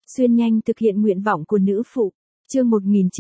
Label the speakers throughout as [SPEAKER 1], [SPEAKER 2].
[SPEAKER 1] Xuyên nhanh thực hiện nguyện vọng của nữ phụ. Chương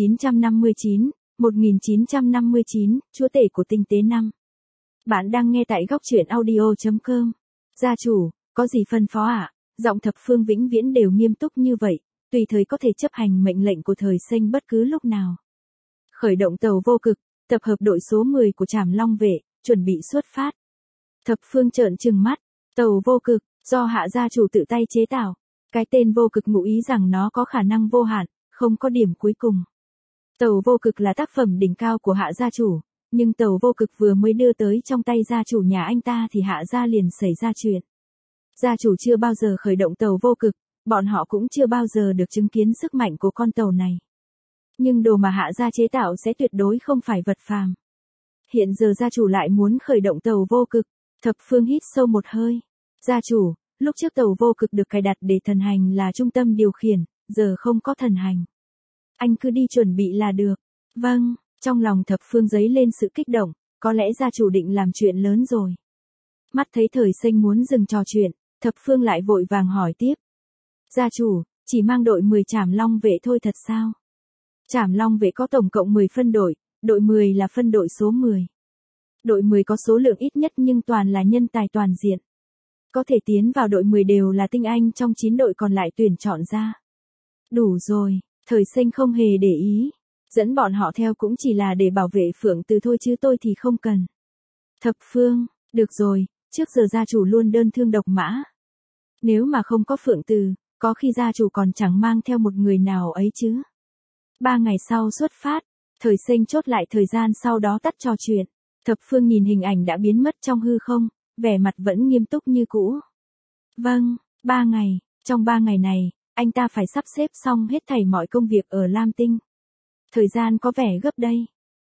[SPEAKER 1] 1959, chúa tể của tinh tế năm. Bạn đang nghe tại góc truyện audio.com. Gia chủ, có gì phân phó ạ? Giọng Thập Phương vĩnh viễn đều nghiêm túc như vậy, tùy thời có thể chấp hành mệnh lệnh của Thời Sinh bất cứ lúc nào. Khởi động tàu vô cực, tập hợp đội số 10 của Trảm Long vệ, chuẩn bị xuất phát. Thập Phương trợn trừng mắt, tàu vô cực, do Hạ gia chủ tự tay chế tạo. Cái tên vô cực ngụ ý rằng nó có khả năng vô hạn, không có điểm cuối cùng. Tàu vô cực là tác phẩm đỉnh cao của Hạ gia chủ, nhưng tàu vô cực vừa mới đưa tới trong tay gia chủ nhà anh ta thì Hạ gia liền xảy ra chuyện. Gia chủ chưa bao giờ khởi động tàu vô cực, bọn họ cũng chưa bao giờ được chứng kiến sức mạnh của con tàu này. Nhưng đồ mà Hạ gia chế tạo sẽ tuyệt đối không phải vật phàm. Hiện giờ gia chủ lại muốn khởi động tàu vô cực. Thập Phương hít sâu một hơi. Gia chủ, lúc trước tàu vô cực được cài đặt để thần hành là trung tâm điều khiển, giờ không có thần hành. Anh cứ đi chuẩn bị là được. Vâng, trong lòng Thập Phương dấy lên sự kích động, có lẽ gia chủ định làm chuyện lớn rồi. Mắt thấy Thời Sinh muốn dừng trò chuyện, Thập Phương lại vội vàng hỏi tiếp. Gia chủ, chỉ mang đội 10 Trảm Long vệ thôi thật sao? Trảm Long vệ có tổng cộng 10 phân đội 10 là phân đội số 10. Đội 10 có số lượng ít nhất nhưng toàn là nhân tài toàn diện. Có thể tiến vào đội 10 đều là tinh anh trong 9 đội còn lại tuyển chọn ra. Đủ rồi, Thời Sinh không hề để ý. Dẫn bọn họ theo cũng chỉ là để bảo vệ Phượng Từ thôi chứ tôi thì không cần. Thập Phương, được rồi, trước giờ gia chủ luôn đơn thương độc mã. Nếu mà không có Phượng Từ, có khi gia chủ còn chẳng mang theo một người nào ấy chứ. 3 ngày sau xuất phát, Thời Sinh chốt lại thời gian sau đó tắt trò chuyện. Thập Phương nhìn hình ảnh đã biến mất trong hư không, vẻ mặt vẫn nghiêm túc như cũ. Vâng, 3 ngày, trong 3 ngày này, anh ta phải sắp xếp xong hết thảy mọi công việc ở Lam Tinh. Thời gian có vẻ gấp đây.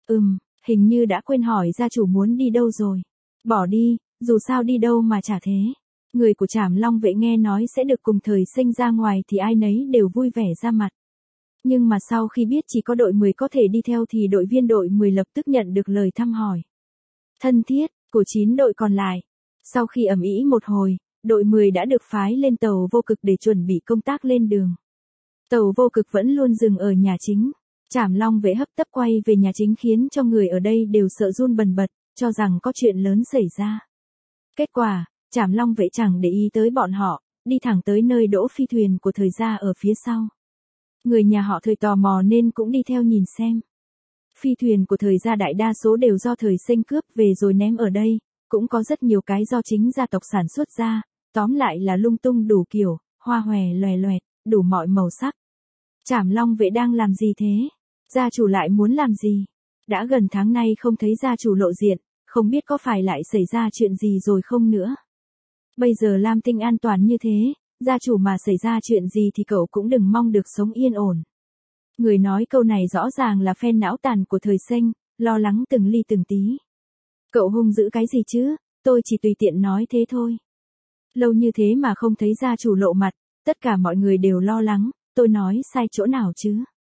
[SPEAKER 1] Hình như đã quên hỏi gia chủ muốn đi đâu rồi. Bỏ đi, dù sao đi đâu mà chả thế. Người của Trảm Long vệ nghe nói sẽ được cùng Thời Sinh ra ngoài thì ai nấy đều vui vẻ ra mặt. Nhưng mà sau khi biết chỉ có đội 10 có thể đi theo thì đội viên đội 10 lập tức nhận được lời thăm hỏi thân thiết của 9 đội còn lại. Sau khi ầm ĩ một hồi, đội 10 đã được phái lên tàu vô cực để chuẩn bị công tác lên đường. Tàu vô cực vẫn luôn dừng ở nhà chính. Trảm Long vệ hấp tấp quay về nhà chính khiến cho người ở đây đều sợ run bần bật, cho rằng có chuyện lớn xảy ra. Kết quả, Trảm Long vệ chẳng để ý tới bọn họ, đi thẳng tới nơi đỗ phi thuyền của Thời gia ở phía sau. Người nhà họ Thời tò mò nên cũng đi theo nhìn xem. Phi thuyền của Thời gia đại đa số đều do Thời Sinh cướp về rồi ném ở đây, cũng có rất nhiều cái do chính gia tộc sản xuất ra, tóm lại là lung tung đủ kiểu, hoa hòe loè loẹt, đủ mọi màu sắc. Trảm Long vệ đang làm gì thế? Gia chủ lại muốn làm gì? Đã gần tháng nay không thấy gia chủ lộ diện, không biết có phải lại xảy ra chuyện gì rồi không nữa. Bây giờ Lam Tinh an toàn như thế, gia chủ mà xảy ra chuyện gì thì cậu cũng đừng mong được sống yên ổn. Người nói câu này rõ ràng là phen não tàn của Thời Sinh, lo lắng từng ly từng tí. Cậu hung dữ cái gì chứ, tôi chỉ tùy tiện nói thế thôi. Lâu như thế mà không thấy gia chủ lộ mặt, tất cả mọi người đều lo lắng, tôi nói sai chỗ nào chứ?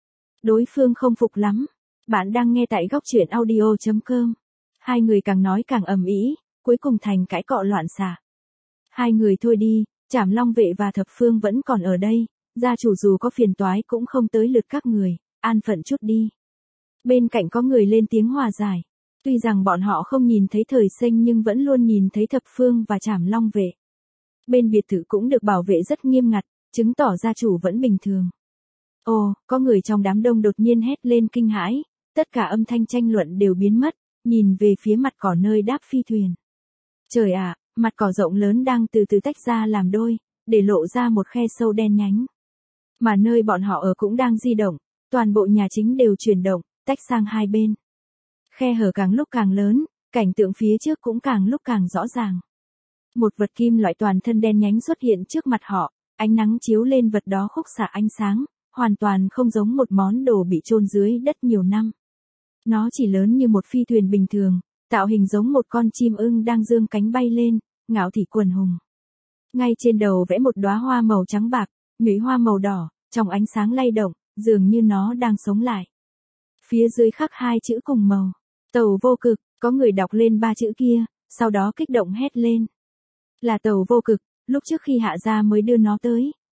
[SPEAKER 1] Đối phương không phục lắm. Bạn đang nghe tại góc truyện audio.com. Hai người càng nói càng ầm ĩ, cuối cùng thành cãi cọ loạn xạ. Hai người thôi đi, Trảm Long vệ và Thập Phương vẫn còn ở đây, gia chủ dù có phiền toái cũng không tới lượt các người, an phận chút đi. Bên cạnh có người lên tiếng hòa giải. Tuy rằng bọn họ không nhìn thấy Thời Sinh nhưng vẫn luôn nhìn thấy Thập Phương và Trảm Long vệ. Bên biệt thự cũng được bảo vệ rất nghiêm ngặt, chứng tỏ gia chủ vẫn bình thường. Ồ, có người trong đám đông đột nhiên hét lên kinh hãi, tất cả âm thanh tranh luận đều biến mất, nhìn về phía mặt cỏ nơi đáp phi thuyền. Trời ạ, mặt cỏ rộng lớn đang từ từ tách ra làm đôi, để lộ ra một khe sâu đen nhánh. Mà nơi bọn họ ở cũng đang di động, toàn bộ nhà chính đều chuyển động, tách sang hai bên. Khe hở càng lúc càng lớn, cảnh tượng phía trước cũng càng lúc càng rõ ràng. Một vật kim loại toàn thân đen nhánh xuất hiện trước mặt họ, ánh nắng chiếu lên vật đó khúc xạ ánh sáng, hoàn toàn không giống một món đồ bị chôn dưới đất nhiều năm. Nó chỉ lớn như một phi thuyền bình thường, tạo hình giống một con chim ưng đang giương cánh bay lên, ngạo thị quần hùng. Ngay trên đầu vẽ một đóa hoa màu trắng bạc, nhụy hoa màu đỏ, trong ánh sáng lay động, dường như nó đang sống lại. Phía dưới khắc hai chữ cùng màu, tàu vô cực, có người đọc lên ba chữ kia, sau đó kích động hét lên. Là tàu vô cực, lúc trước khi Hạ gia mới đưa nó tới,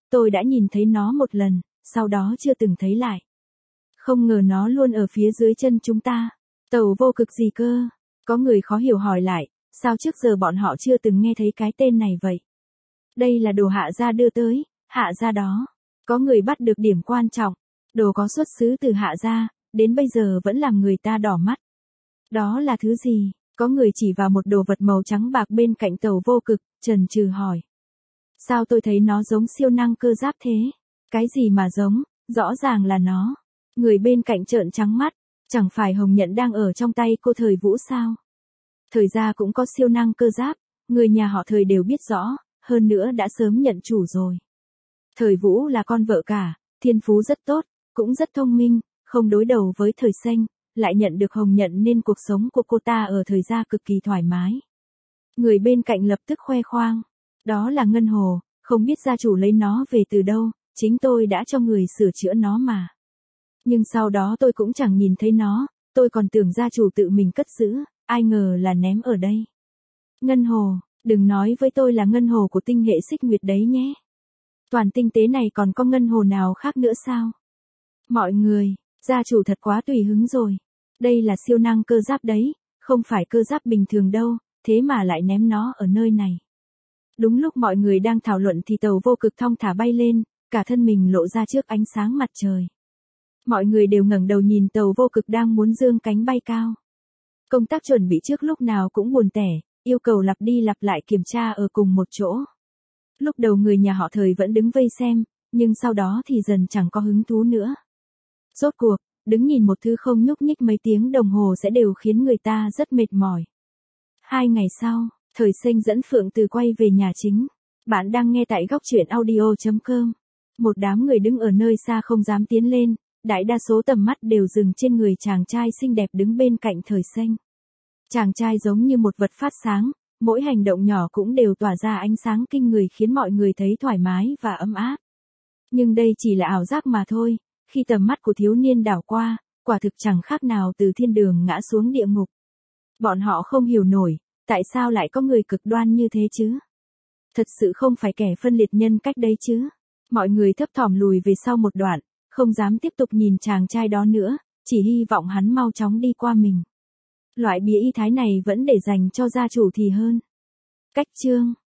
[SPEAKER 1] tôi đã nhìn thấy nó một lần, sau đó chưa từng thấy lại. Không ngờ nó luôn ở phía dưới chân chúng ta. Tàu vô cực gì cơ? Có người khó hiểu hỏi lại, sao trước giờ bọn họ chưa từng nghe thấy cái tên này vậy? Đây là đồ Hạ gia đưa tới, Hạ gia đó. Có người bắt được điểm quan trọng, đồ có xuất xứ từ Hạ gia, đến bây giờ vẫn làm người ta đỏ mắt. Đó là thứ gì? Có người chỉ vào một đồ vật màu trắng bạc bên cạnh tàu vô cực, chần chừ hỏi. Sao tôi thấy nó giống siêu năng cơ giáp thế? Cái gì mà giống, rõ ràng là nó. Người bên cạnh trợn trắng mắt, chẳng phải Hồng Nhận đang ở trong tay cô Thời Vũ sao? Thời gia cũng có siêu năng cơ giáp, người nhà họ Thời đều biết rõ, hơn nữa đã sớm nhận chủ rồi. Thời Vũ là con vợ cả, thiên phú rất tốt, cũng rất thông minh, không đối đầu với Thời Xanh, lại nhận được Hồng Nhận nên cuộc sống của cô ta ở Thời gia cực kỳ thoải mái. Người bên cạnh lập tức khoe khoang, đó là ngân hồ, không biết gia chủ lấy nó về từ đâu, chính tôi đã cho người sửa chữa nó mà. Nhưng sau đó tôi cũng chẳng nhìn thấy nó, tôi còn tưởng gia chủ tự mình cất giữ, ai ngờ là ném ở đây. Ngân hồ, đừng nói với tôi là ngân hồ của tinh hệ Xích Nguyệt đấy nhé. Toàn tinh tế này còn có ngân hồ nào khác nữa sao? Mọi người, gia chủ thật quá tùy hứng rồi. Đây là siêu năng cơ giáp đấy, không phải cơ giáp bình thường đâu, thế mà lại ném nó ở nơi này. Đúng lúc mọi người đang thảo luận thì tàu vô cực thong thả bay lên, cả thân mình lộ ra trước ánh sáng mặt trời. Mọi người đều ngẩng đầu nhìn tàu vô cực đang muốn giương cánh bay cao. Công tác chuẩn bị trước lúc nào cũng buồn tẻ, yêu cầu lặp đi lặp lại kiểm tra ở cùng một chỗ. Lúc đầu người nhà họ Thời vẫn đứng vây xem, nhưng sau đó thì dần chẳng có hứng thú nữa. Rốt cuộc, đứng nhìn một thứ không nhúc nhích mấy tiếng đồng hồ sẽ đều khiến người ta rất mệt mỏi. 2 ngày sau, Thời Xanh dẫn Phượng Từ quay về nhà chính. Bạn đang nghe tại góc truyện audio.com. Một đám người đứng ở nơi xa không dám tiến lên, đại đa số tầm mắt đều dừng trên người chàng trai xinh đẹp đứng bên cạnh Thời Xanh. Chàng trai giống như một vật phát sáng, mỗi hành động nhỏ cũng đều tỏa ra ánh sáng kinh người khiến mọi người thấy thoải mái và ấm áp. Nhưng đây chỉ là ảo giác mà thôi, khi tầm mắt của thiếu niên đảo qua, quả thực chẳng khác nào từ thiên đường ngã xuống địa ngục. Bọn họ không hiểu nổi, tại sao lại có người cực đoan như thế chứ? Thật sự không phải kẻ phân liệt nhân cách đấy chứ? Mọi người thấp thỏm lùi về sau một đoạn, không dám tiếp tục nhìn chàng trai đó nữa, chỉ hy vọng hắn mau chóng đi qua mình. Loại bìa y thái này vẫn để dành cho gia chủ thì hơn. Cách chương